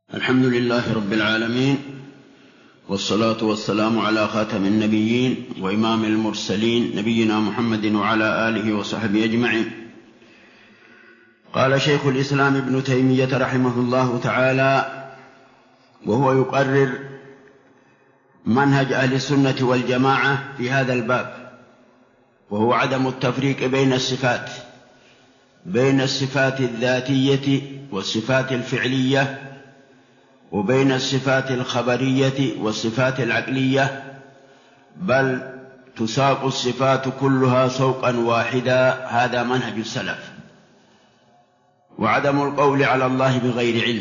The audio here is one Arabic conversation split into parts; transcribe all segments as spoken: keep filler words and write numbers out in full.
الحمد لله رب العالمين، والصلاة والسلام على خاتم النبيين وإمام المرسلين نبينا محمد وعلى آله وصحبه أجمعين. قال شيخ الإسلام ابن تيمية رحمه الله تعالى وهو يقرر منهج أهل السنة والجماعة في هذا الباب، وهو عدم التفريق بين الصفات بين الصفات الذاتية والصفات الفعلية، وبين الصفات الخبرية والصفات العقلية، بل تساق الصفات كلها سوقا واحدا. هذا منهج السلف. وعدم القول على الله بغير علم.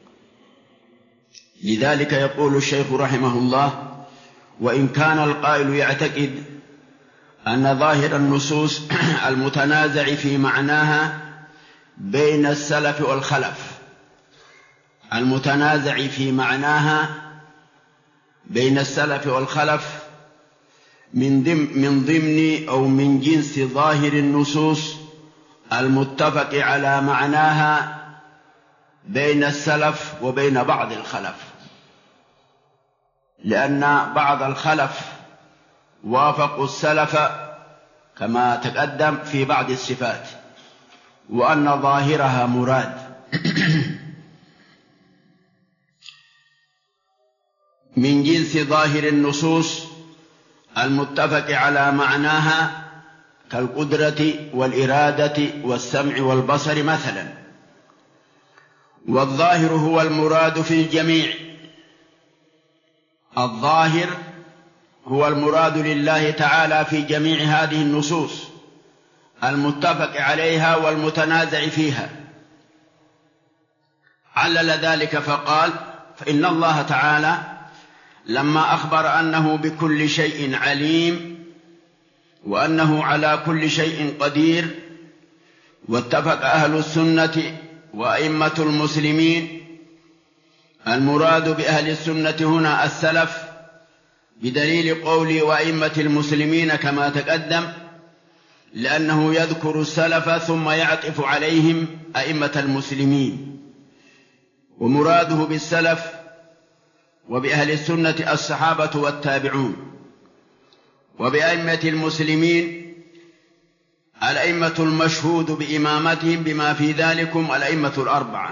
لذلك يقول الشيخ رحمه الله: وإن كان القائل يعتقد أن ظاهر النصوص المتنازع في معناها بين السلف والخلف المتنازع في معناها بين السلف والخلف من ضمن أو من جنس ظاهر النصوص المتفق على معناها بين السلف وبين بعض الخلف، لأن بعض الخلف وافقوا السلف كما تقدم في بعض الصفات، وأن ظاهرها مراد من جنس ظاهر النصوص المتفق على معناها كالقدرة والإرادة والسمع والبصر مثلا. والظاهر هو المراد في الجميع. الظاهر هو المراد لله تعالى في جميع هذه النصوص المتفق عليها والمتنازع فيها. علل ذلك فقال: فإن الله تعالى لما أخبر أنه بكل شيء عليم وأنه على كل شيء قدير، واتفق أهل السنة وأئمة المسلمين، المراد بأهل السنة هنا السلف، بدليل قول وأئمة المسلمين كما تقدم، لأنه يذكر السلف ثم يعطف عليهم أئمة المسلمين. ومراده بالسلف وبأهل السنة الصحابة والتابعون، وبأئمة المسلمين الأئمة المشهود بإمامتهم بما في ذلكم الأئمة الأربعة.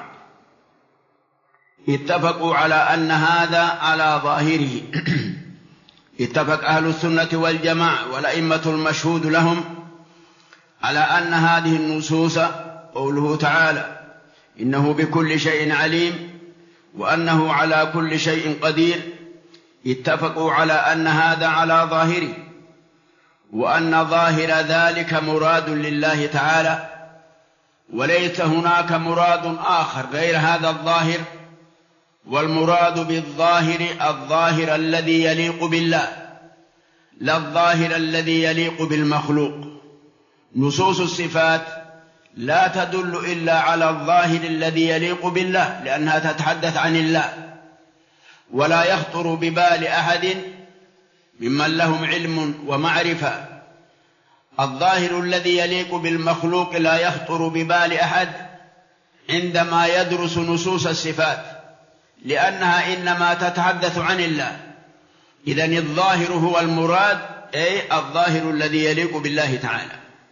اتفقوا على أن هذا على ظاهره. اتفق أهل السنة والجماعة والأئمة المشهود لهم على أن هذه النصوص، قوله تعالى إنه بكل شيء عليم وأنه على كل شيء قدير، اتفقوا على أن هذا على ظاهره، وأن ظاهر ذلك مراد لله تعالى، وليس هناك مراد آخر غير هذا الظاهر. والمراد بالظاهر الظاهر الذي يليق بالله، لا الظاهر الذي يليق بالمخلوق. نصوص الصفات لا تدل إلا على الظاهر الذي يليق بالله، لأنها تتحدث عن الله، ولا يخطر ببال أحد ممن لهم علم ومعرفة الظاهر الذي يليق بالمخلوق، لا يخطر ببال أحد عندما يدرس نصوص الصفات، لأنها إنما تتحدث عن الله. إذن الظاهر هو المراد، أي الظاهر الذي يليق بالله تعالى.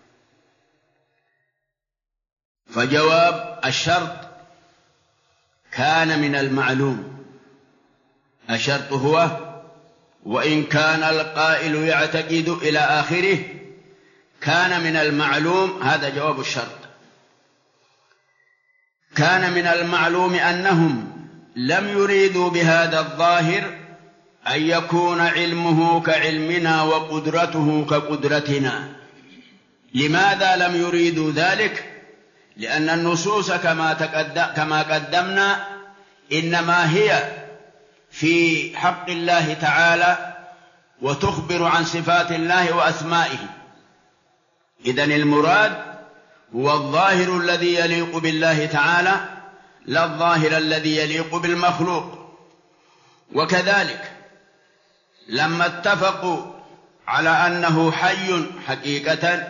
فجواب الشرط: كان من المعلوم. الشرط هو وإن كان القائل يعتقد إلى آخره، كان من المعلوم. هذا جواب الشرط. كان من المعلوم أنهم لم يريدوا بهذا الظاهر أن يكون علمه كعلمنا وقدرته كقدرتنا. لماذا لم يريدوا ذلك؟ لأن النصوص كما كما قدمنا إنما هي في حق الله تعالى وتخبر عن صفات الله وأسمائه. إذن المراد هو الظاهر الذي يليق بالله تعالى، لا الظاهر الذي يليق بالمخلوق. وكذلك لما اتفقوا على أنه حي حقيقة،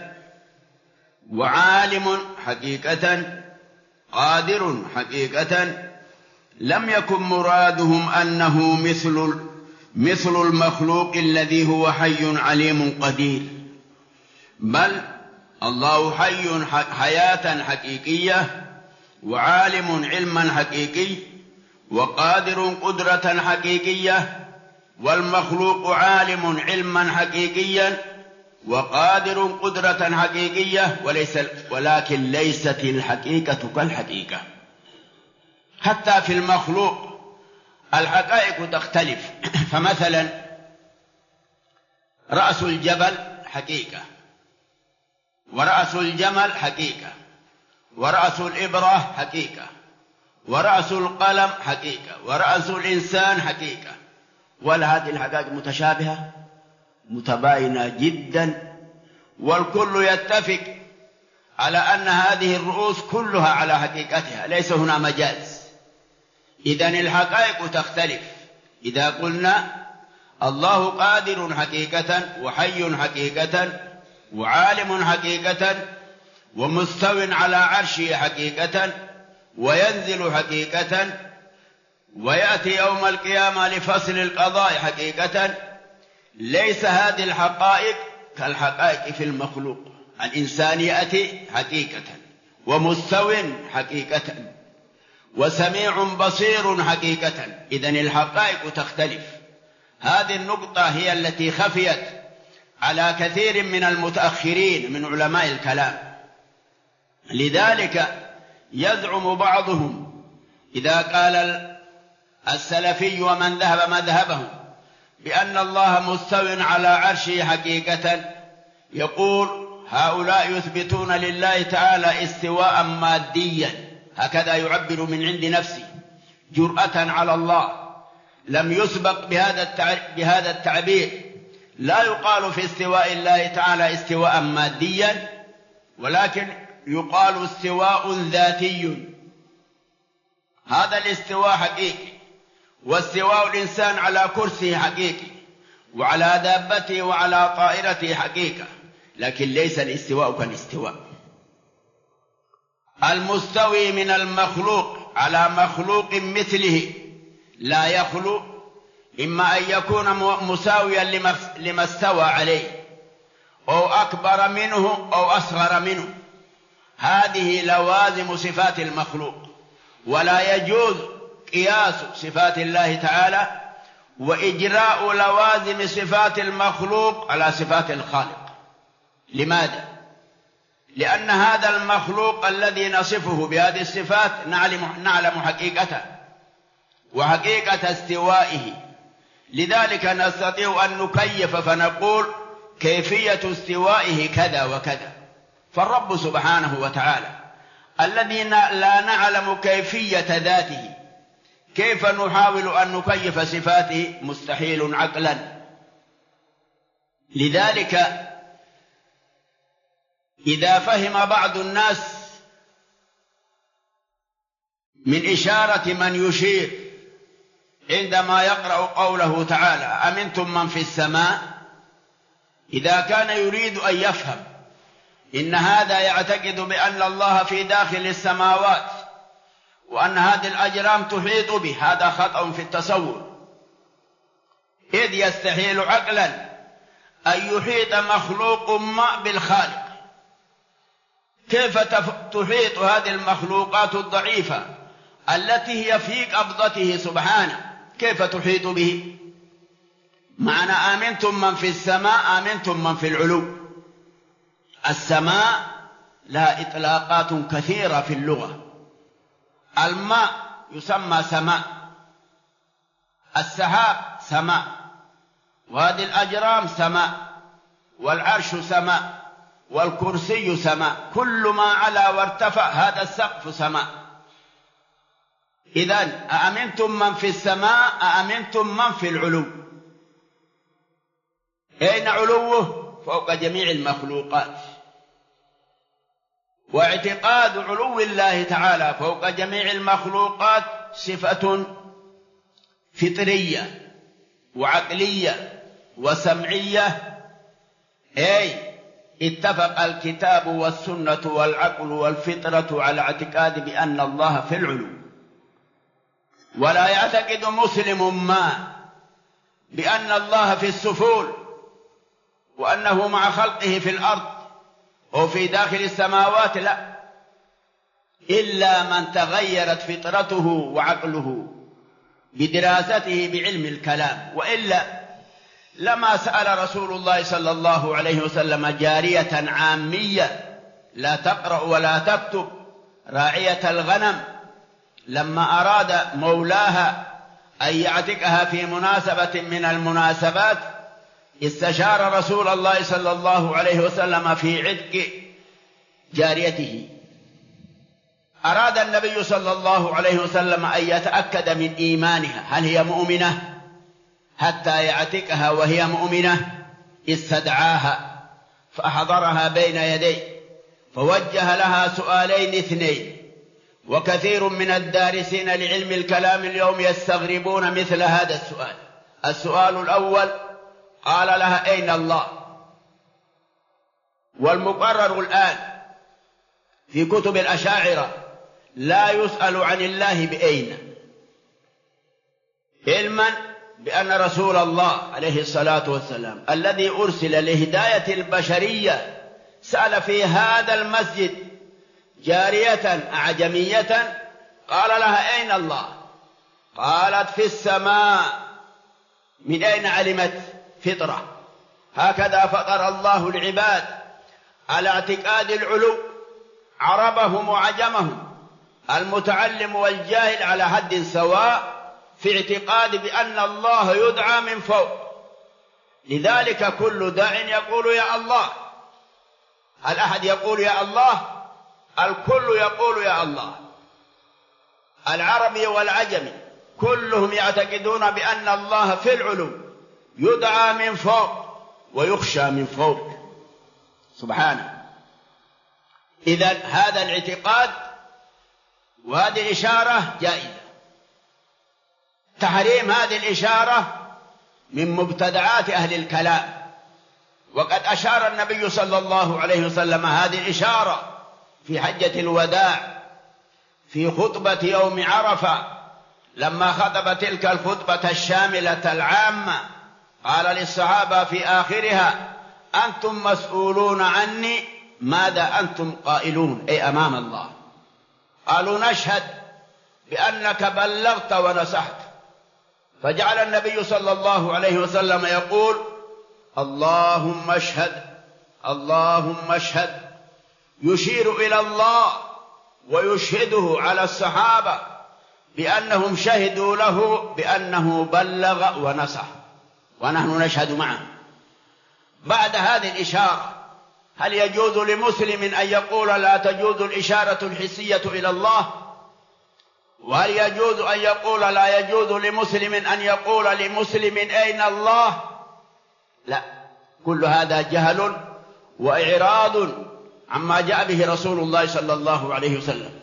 وعالم حقيقة، قادر حقيقة، لم يكن مرادهم أنه مثل مثل المخلوق الذي هو حي عليم قدير، بل الله حي حياة حقيقية، وعالم علما حقيقي، وقادر قدرة حقيقية، والمخلوق عالم علما حقيقيا وقادر قدرة حقيقية، وليس ولكن ليست الحقيقة كالحقيقة. حتى في المخلوق الحقائق تختلف. فمثلا رأس الجبل حقيقة، ورأس الجمل حقيقة، ورأس الإبرة حقيقة، ورأس القلم حقيقة، ورأس الإنسان حقيقة. وهذه الحقائق متشابهة متباينة جدا، والكل يتفق على أن هذه الرؤوس كلها على حقيقتها، ليس هنا مجاز. إذن الحقائق تختلف. إذا قلنا الله قادر حقيقة، وحي حقيقة، وعالم حقيقة، ومستو على عرشه حقيقة، وينزل حقيقة، ويأتي يوم القيامة لفصل القضاء حقيقة، ليس هذه الحقائق كالحقائق في المخلوق. الإنسان يأتي حقيقة، ومستو حقيقة، وسميع بصير حقيقة. إذن الحقائق تختلف. هذه النقطة هي التي خفيت على كثير من المتأخرين من علماء الكلام. لذلك يزعم بعضهم إذا قال السلفي ومن ذهب مذهبه بأن الله مستو على عرشه حقيقة، يقول هؤلاء يثبتون لله تعالى استواء ماديا، هكذا يعبر من عند نفسه جرأة على الله. لم يسبق بهذا التعبير. لا يقال في استواء الله تعالى استواء ماديا، ولكن يقال استواء ذاتي. هذا الاستواء حقيقي، واستواء الإنسان على كرسيه حقيقي، وعلى دابته وعلى طائرته حقيقة، لكن ليس الاستواء كالاستواء. المستوي من المخلوق على مخلوق مثله لا يخلو إما أن يكون مساويا لما استوى عليه، أو أكبر منه أو أصغر منه. هذه لوازم صفات المخلوق، ولا يجوز قياس صفات الله تعالى وإجراء لوازم صفات المخلوق على صفات الخالق. لماذا؟ لأن هذا المخلوق الذي نصفه بهذه الصفات نعلم, نعلم حقيقته وحقيقة استوائه. لذلك نستطيع أن نكيف فنقول كيفية استوائه كذا وكذا. فالرب سبحانه وتعالى الذي لا نعلم كيفية ذاته، كيف نحاول أن نكيف صفاته؟ مستحيل عقلا. لذلك إذا فهم بعض الناس من إشارة من يشير عندما يقرأ قوله تعالى أمنتم من في السماء، إذا كان يريد أن يفهم إن هذا يعتقد بأن الله في داخل السماوات وأن هذه الأجرام تحيط به، هذا خطأ في التصور، إذ يستحيل عقلا أن يحيط مخلوق ما بالخالق. كيف تحيط هذه المخلوقات الضعيفة التي هي في قبضته سبحانه، كيف تحيط به؟ معنى آمنتم من في السماء آمنتم من في العلو. السماء لها إطلاقات كثيرة في اللغة. الماء يسمى سماء، السحاب سماء، وهذه الأجرام سماء، والعرش سماء، والكرسي سماء، كل ما علا وارتفع هذا السقف سماء. إذن أأمنتم من في السماء أأمنتم من في العلو. أين علوه؟ فوق جميع المخلوقات. واعتقاد علو الله تعالى فوق جميع المخلوقات صفة فطرية وعقلية وسمعية، أي اتفق الكتاب والسنة والعقل والفطرة على اعتقاد بأن الله في العلو. ولا يعتقد مسلم ما بأن الله في السفول وأنه مع خلقه في الأرض أو في داخل السماوات، لا، إلا من تغيرت فطرته وعقله بدراسته بعلم الكلام، وإلا لما سأل رسول الله صلى الله عليه وسلم جارية عامية لا تقرأ ولا تكتب راعية الغنم لما أراد مولاها أن يعتقها في مناسبة من المناسبات، استشار رسول الله صلى الله عليه وسلم في عتق جاريته. أراد النبي صلى الله عليه وسلم أن يتأكد من إيمانها، هل هي مؤمنة حتى يعتقها وهي مؤمنة؟ استدعاها فأحضرها بين يديه فوجه لها سؤالين اثنين، وكثير من الدارسين لعلم الكلام اليوم يستغربون مثل هذا السؤال. السؤال الأول قال لها أين الله؟ والمقرر الآن في كتب الأشاعرة لا يسأل عن الله بأين، علما بأن رسول الله عليه الصلاة والسلام الذي أرسل لهداية البشرية سأل في هذا المسجد جارية أعجمية قال لها أين الله؟ قالت في السماء. من أين علمت؟ فطرة. هكذا فطر الله العباد على اعتقاد العلو، عربهم وعجمهم، المتعلم والجاهل على حد سواء في اعتقاد بأن الله يدعى من فوق. لذلك كل داع يقول يا الله. هل أحد يقول يا الله؟ الكل يقول يا الله، العربي والعجمي كلهم يعتقدون بأن الله في العلو يدعى من فوق ويخشى من فوق سبحانه. إذن هذا الاعتقاد وهذه الإشارة جائزة. تحريم هذه الإشارة من مبتدعات أهل الكلام، وقد أشار النبي صلى الله عليه وسلم هذه الإشارة في حجة الوداع في خطبة يوم عرفة، لما خطب تلك الخطبة الشاملة العامة قال للصحابة في آخرها أنتم مسؤولون عني، ماذا أنتم قائلون؟ أي أمام الله. قالوا نشهد بأنك بلغت ونصحت. فجعل النبي صلى الله عليه وسلم يقول اللهم اشهد اللهم اشهد، يشير إلى الله ويشهده على الصحابة بأنهم شهدوا له بأنه بلغ ونصح، ونحن نشهد معه. بعد هذه الإشارة هل يجوز لمسلم أن يقول لا تجوز الإشارة الحسية إلى الله؟ وهل يجوز أن يقول لا يجوز لمسلم أن يقول لمسلم أين الله؟ لا، كل هذا جهل وإعراض عما جاء به رسول الله صلى الله عليه وسلم.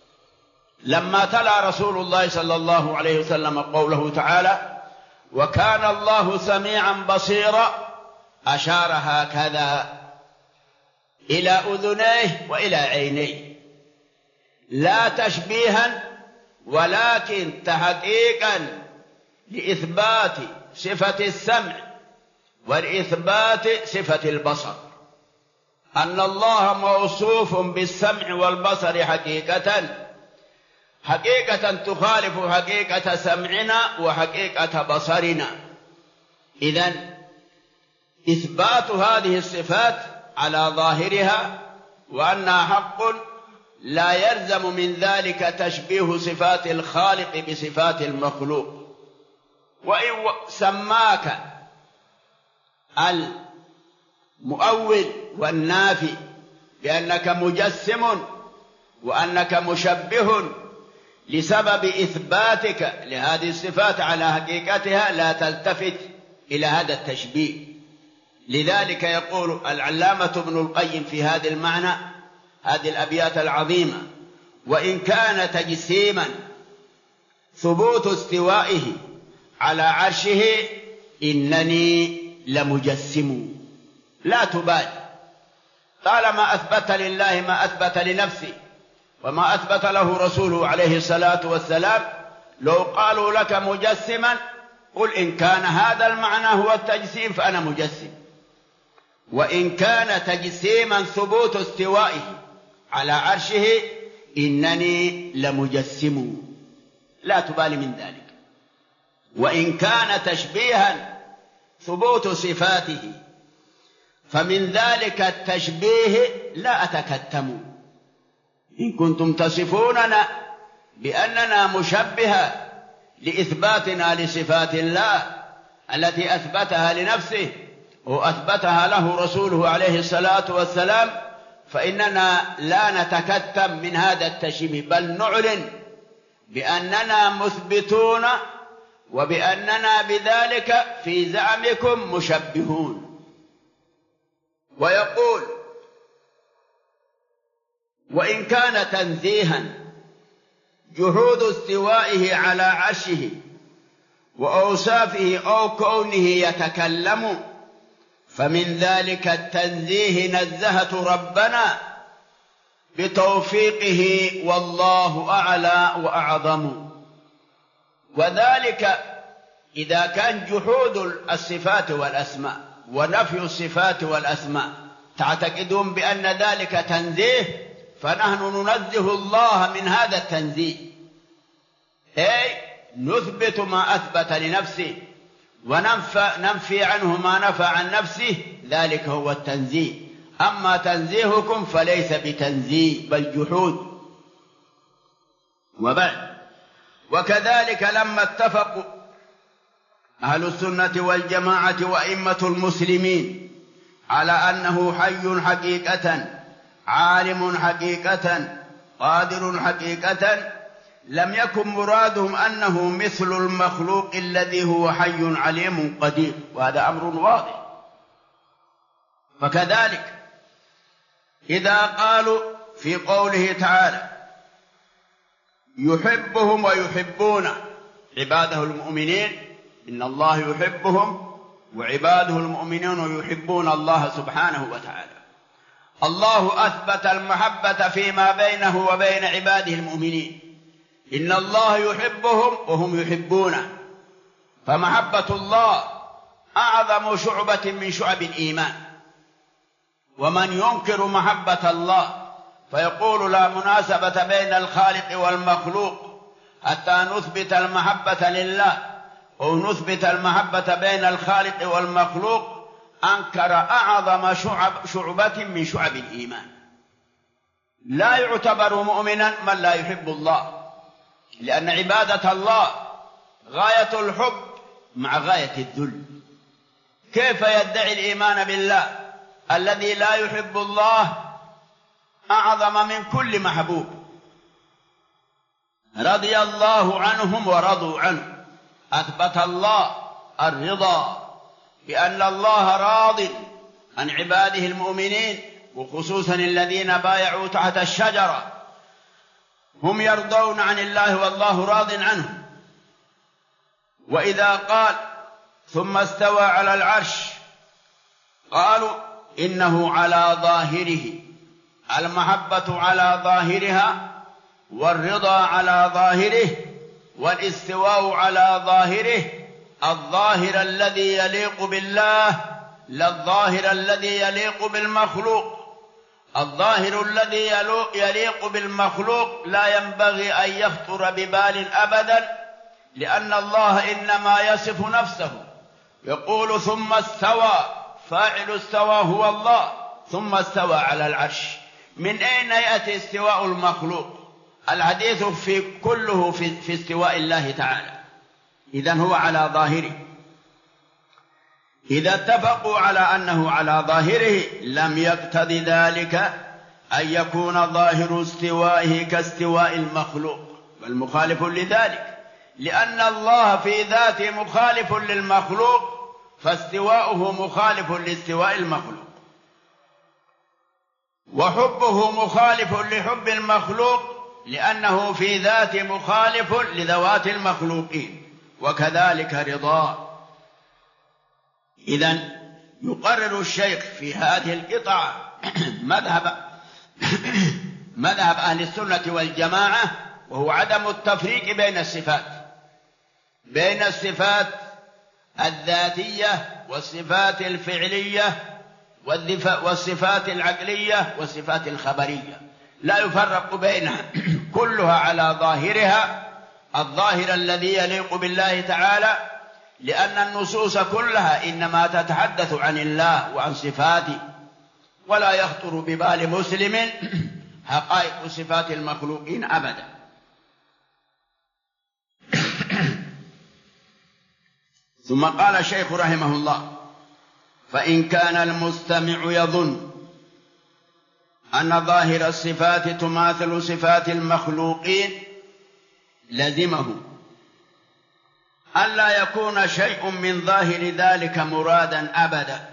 لما تلا رسول الله صلى الله عليه وسلم قوله تعالى وكان الله سميعا بصيرا، أشار هكذا إلى أذنيه وإلى عينيه، لا تشبيها ولكن تحقيقا لإثبات صفة السمع ولإثبات صفة البصر، أن الله موصوف بالسمع والبصر حقيقة حقيقة تخالف حقيقة سمعنا وحقيقة بصرنا. إذن إثبات هذه الصفات على ظاهرها وأنها حق لا يلزم من ذلك تشبيه صفات الخالق بصفات المخلوق. وإن سماك المؤول والنافي بأنك مجسم وأنك مشبه لسبب إثباتك لهذه الصفات على حقيقتها، لا تلتفت إلى هذا التشبيه. لذلك يقول العلامة ابن القيم في هذا المعنى هذه الأبيات العظيمة وإن كان تجسيما ثبوت استوائه على عرشه إنني لمجسم. لا تبال، طالما أثبت لله ما أثبت لنفسه وما أثبت له رسوله عليه الصلاة والسلام لو قالوا لك مجسما قل إن كان هذا المعنى هو التجسيم فأنا مجسم، وإن كان تجسيما ثبوت استوائه على عرشه إنني لمجسم، لا تبالي من ذلك. وإن كان تشبيها ثبوت صفاته فمن ذلك التشبيه لا أتكتم. إن كنتم تصفوننا بأننا مشبهة لإثباتنا لصفات الله التي أثبتها لنفسه وأثبتها له رسوله عليه الصلاة والسلام، فإننا لا نتكتم من هذا التشبيه، بل نعلن بأننا مثبتون وبأننا بذلك في زعمكم مشبهون. ويقول وإن كان تنزيها جحود استوائه على عرشه وأوصافه أو كونه يتكلم، فمن ذلك التنزيه نزهة ربنا بتوفيقه والله أعلى وأعظم. وذلك إذا كان جحود الصفات والأسماء ونفي الصفات والأسماء تعتقدون بأن ذلك تنزيه، فنحن ننزه الله من هذا التنزيه، أي نثبت ما أثبت لنفسه وننفي عنه ما نفى عن نفسه، ذلك هو التنزيه. أما تنزيهكم فليس بتنزيه بل جحود. وبعد وكذلك لما اتفقوا أهل السنة والجماعة وأئمة المسلمين على أنه حي حقيقة عالم حقيقة قادر حقيقة، لم يكن مرادهم أنه مثل المخلوق الذي هو حي عليم قدير، وهذا أمر واضح. فكذلك إذا قالوا في قوله تعالى يحبهم ويحبونه عباده المؤمنين، إن الله يحبهم وعباده المؤمنون يحبون الله سبحانه وتعالى. الله أثبت المحبة فيما بينه وبين عباده المؤمنين، إن الله يحبهم وهم يحبونه، فمحبة الله أعظم شعبة من شعب الإيمان. ومن ينكر محبة الله فيقول لا مناسبة بين الخالق والمخلوق حتى نثبت المحبة لله أو نثبت المحبة بين الخالق والمخلوق، أنكر أعظم شعب شعبة من شعب الإيمان. لا يعتبر مؤمنا من لا يحب الله، لأن عبادة الله غاية الحب مع غاية الذل. كيف يدعي الإيمان بالله الذي لا يحب الله أعظم من كل محبوب؟ رضي الله عنهم ورضوا عنه، أثبت الله الرضا بأن الله راض عن عباده المؤمنين، وخصوصا الذين بايعوا تحت الشجرة هم يرضون عن الله والله راض عنهم. وإذا قال ثم استوى على العرش قالوا إنه على ظاهره، المحبة على ظاهرها والرضا على ظاهره والاستواء على ظاهره، الظاهر الذي يليق بالله لا الظاهر الذي يليق بالمخلوق. الظاهر الذي يليق بالمخلوق لا ينبغي أن يخطر ببال أبدا، لأن الله إنما يصف نفسه، يقول ثم استوى، فاعل استوى هو الله، ثم استوى على العرش. من أين يأتي استواء المخلوق؟ الحديث في كله في, في استواء الله تعالى، إذن هو على ظاهره. إذا اتفقوا على أنه على ظاهره لم يقتضي ذلك أن يكون ظاهر استوائه كاستواء المخلوق، بل مخالف لذلك، لأن الله في ذاته مخالف للمخلوق، فاستواؤه مخالف لاستواء المخلوق، وحبه مخالف لحب المخلوق، لأنه في ذاته مخالف لذوات المخلوقين، وكذلك رضاه. إذن يقرر الشيخ في هذه القطعة مذهب مذهب أهل السنة والجماعة، وهو عدم التفريق بين الصفات، بين الصفات الذاتية والصفات الفعلية والصفات العقلية والصفات الخبرية، لا يفرق بينها، كلها على ظاهرها الظاهر الذي يليق بالله تعالى، لأن النصوص كلها إنما تتحدث عن الله وعن صفاته، ولا يخطر ببال مسلم حقائق صفات المخلوقين أبدا. ثم قال الشيخ رحمه الله: فإن كان المستمع يظن أن ظاهر الصفات تماثل صفات المخلوقين لزمه ألا يكون شيء من ظاهر ذلك مرادا أبدا.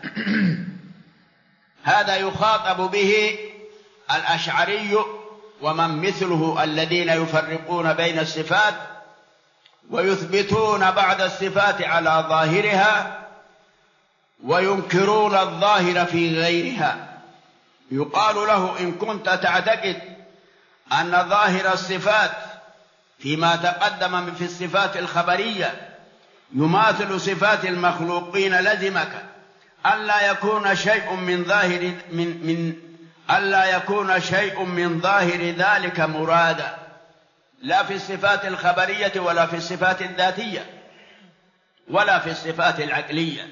هذا يخاطب به الأشعري ومن مثله الذين يفرقون بين الصفات ويثبتون بعض الصفات على ظاهرها وينكرون الظاهر في غيرها. يقال له: إن كنت تعتقد أن ظاهر الصفات فيما تقدم في الصفات الخبرية يماثل صفات المخلوقين لزمك ألا يكون شيء من ظاهر من من ألا يكون شيء من ظاهر ذلك مرادا، لا في الصفات الخبرية ولا في الصفات الذاتية ولا في الصفات العقلية.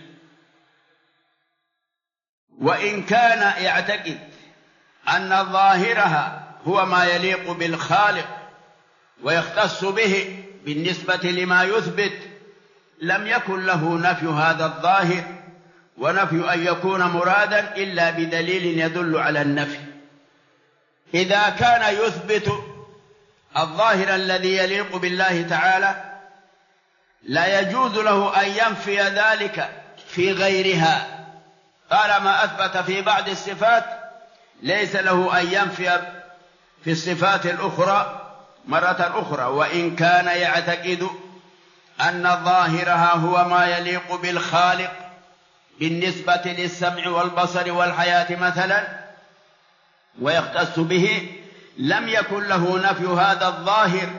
وإن كان يعتقد أن ظاهرها هو ما يليق بالخالق ويختص به بالنسبة لما يثبت، لم يكن له نفي هذا الظاهر ونفي أن يكون مرادا إلا بدليل يدل على النفي. إذا كان يثبت الظاهر الذي يليق بالله تعالى لا يجوز له أن ينفي ذلك في غيرها، طالما أثبت في بعض الصفات ليس له أن ينفي في الصفات الأخرى مرة أخرى. وإن كان يعتقد أن ظاهرها هو ما يليق بالخالق بالنسبة للسمع والبصر والحياة مثلا ويختص به، لم يكن له نفي هذا الظاهر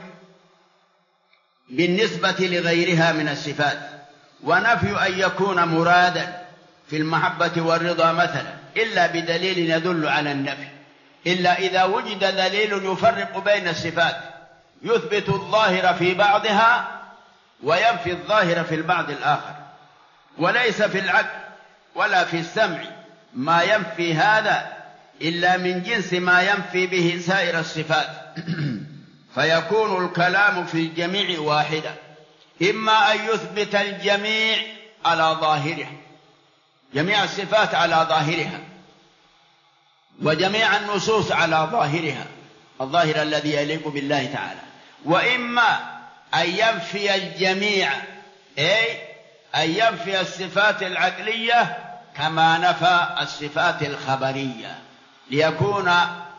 بالنسبة لغيرها من الصفات، ونفي أن يكون مرادا في المحبة والرضا مثلا إلا بدليل يدل على النفي، إلا إذا وجد دليل يفرق بين الصفات يثبت الظاهر في بعضها وينفي الظاهر في البعض الآخر. وليس في العقل ولا في السمع ما ينفي هذا إلا من جنس ما ينفي به سائر الصفات. فيكون الكلام في الجميع واحدا، إما أن يثبت الجميع على ظاهرها، جميع الصفات على ظاهرها وجميع النصوص على ظاهرها الظاهر الذي يليق بالله تعالى، وإما أن ينفي الجميع، أي أن ينفي الصفات العقلية كما نفى الصفات الخبرية، ليكون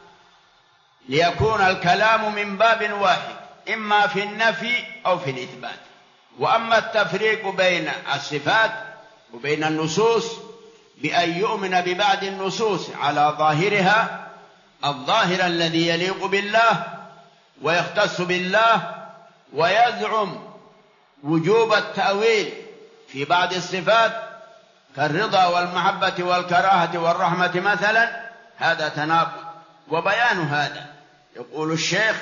ليكون الكلام من باب واحد، إما في النفي أو في الإثبات. وأما التفريق بين الصفات وبين النصوص بأن يؤمن ببعض النصوص على ظاهرها الظاهر الذي يليق بالله ويختص بالله، ويزعم وجوب التأويل في بعض الصفات كالرضا والمحبة والكراهة والرحمة مثلا، هذا تناقض. وبيان هذا يقول الشيخ: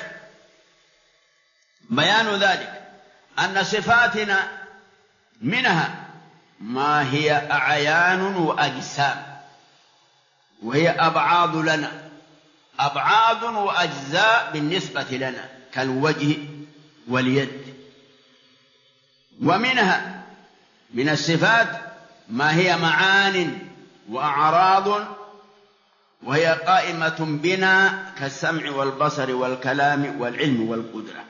بيان ذلك أن صفاتنا منها ما هي أعيان وأجسام، وهي أبعاض لنا، أبعاض وأجزاء بالنسبة لنا كالوجه واليد. ومنها من الصفات ما هي معان وأعراض، وهي قائمة بنا كالسمع والبصر والكلام والعلم والقدرة.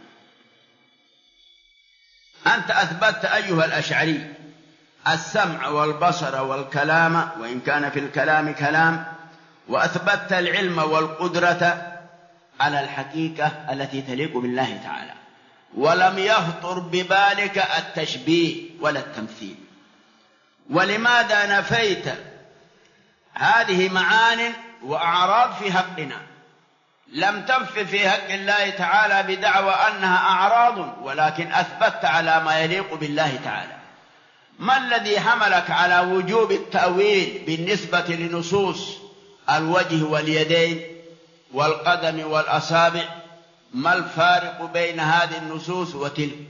أنت أثبتت أيها الأشعري السمع والبصر والكلام، وإن كان في الكلام كلام، وأثبتت العلم والقدرة على الحقيقة التي تليق بالله تعالى، ولم يخطر ببالك التشبيه ولا التمثيل. ولماذا نفيت هذه معان وأعراض في حقنا؟ لم تنف في حق الله تعالى بدعوى أنها أعراض، ولكن أثبتت على ما يليق بالله تعالى. ما الذي حملك على وجوب التأويل بالنسبة لنصوص الوجه واليدين والقدم والأصابع؟ ما الفارق بين هذه النصوص وتلك؟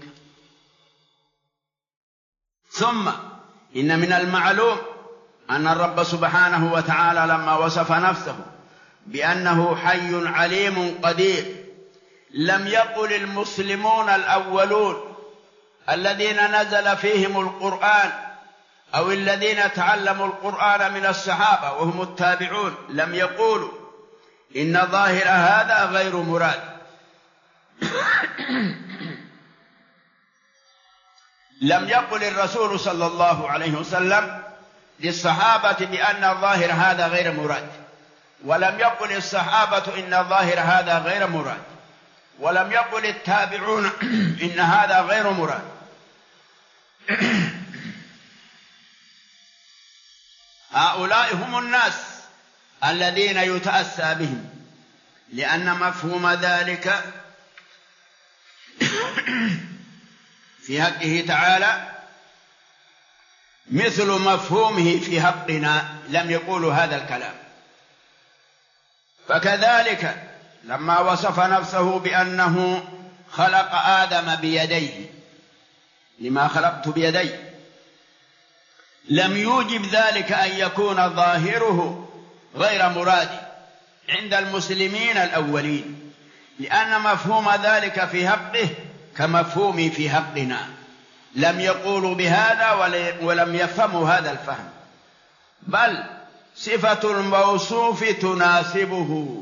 ثم إن من المعلوم أن الرب سبحانه وتعالى لما وصف نفسه بأنه حي عليم قدير لم يقل المسلمون الأولون الذين نزل فيهم القرآن أو الذين تعلموا القرآن من الصحابة وهم التابعون، لم يقولوا إن ظاهر هذا غير مراد. لم يقل الرسول صلى الله عليه وسلم للصحابة بأن ظاهر هذا غير مراد، ولم يقل الصحابة إن ظاهر هذا غير مراد، ولم يقل التابعون إن هذا غير مراد. هؤلاء هم الناس الذين يتأسى بهم، لأن مفهوم ذلك في حقه تعالى مثل مفهومه في حقنا، لم يقولوا هذا الكلام. فكذلك لما وصف نفسه بأنه خلق آدم بيديه، لما خلقت بيدي، لم يوجب ذلك أن يكون ظاهره غير مراد عند المسلمين الأولين، لأن مفهوم ذلك في حقه كمفهوم في حقنا، لم يقولوا بهذا ولم يفهموا هذا الفهم، بل صفة الموصوف تناسبه،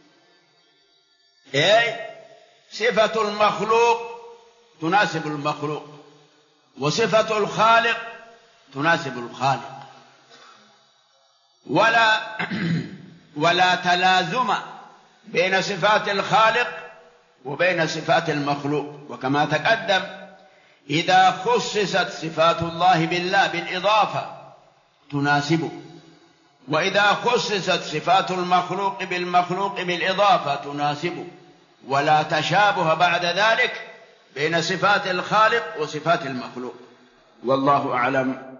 أي صفة المخلوق تناسب المخلوق، وصفة الخالق تناسب الخالق، ولا ولا تلازم بين صفات الخالق وبين صفات المخلوق. وكما تقدم إذا خصصت صفات الله بالله بالإضافة تناسبه، وإذا خصصت صفات المخلوق بالمخلوق بالإضافة تناسبه، ولا تشابه بعد ذلك بين صفات الخالق وصفات المخلوق. والله أعلم.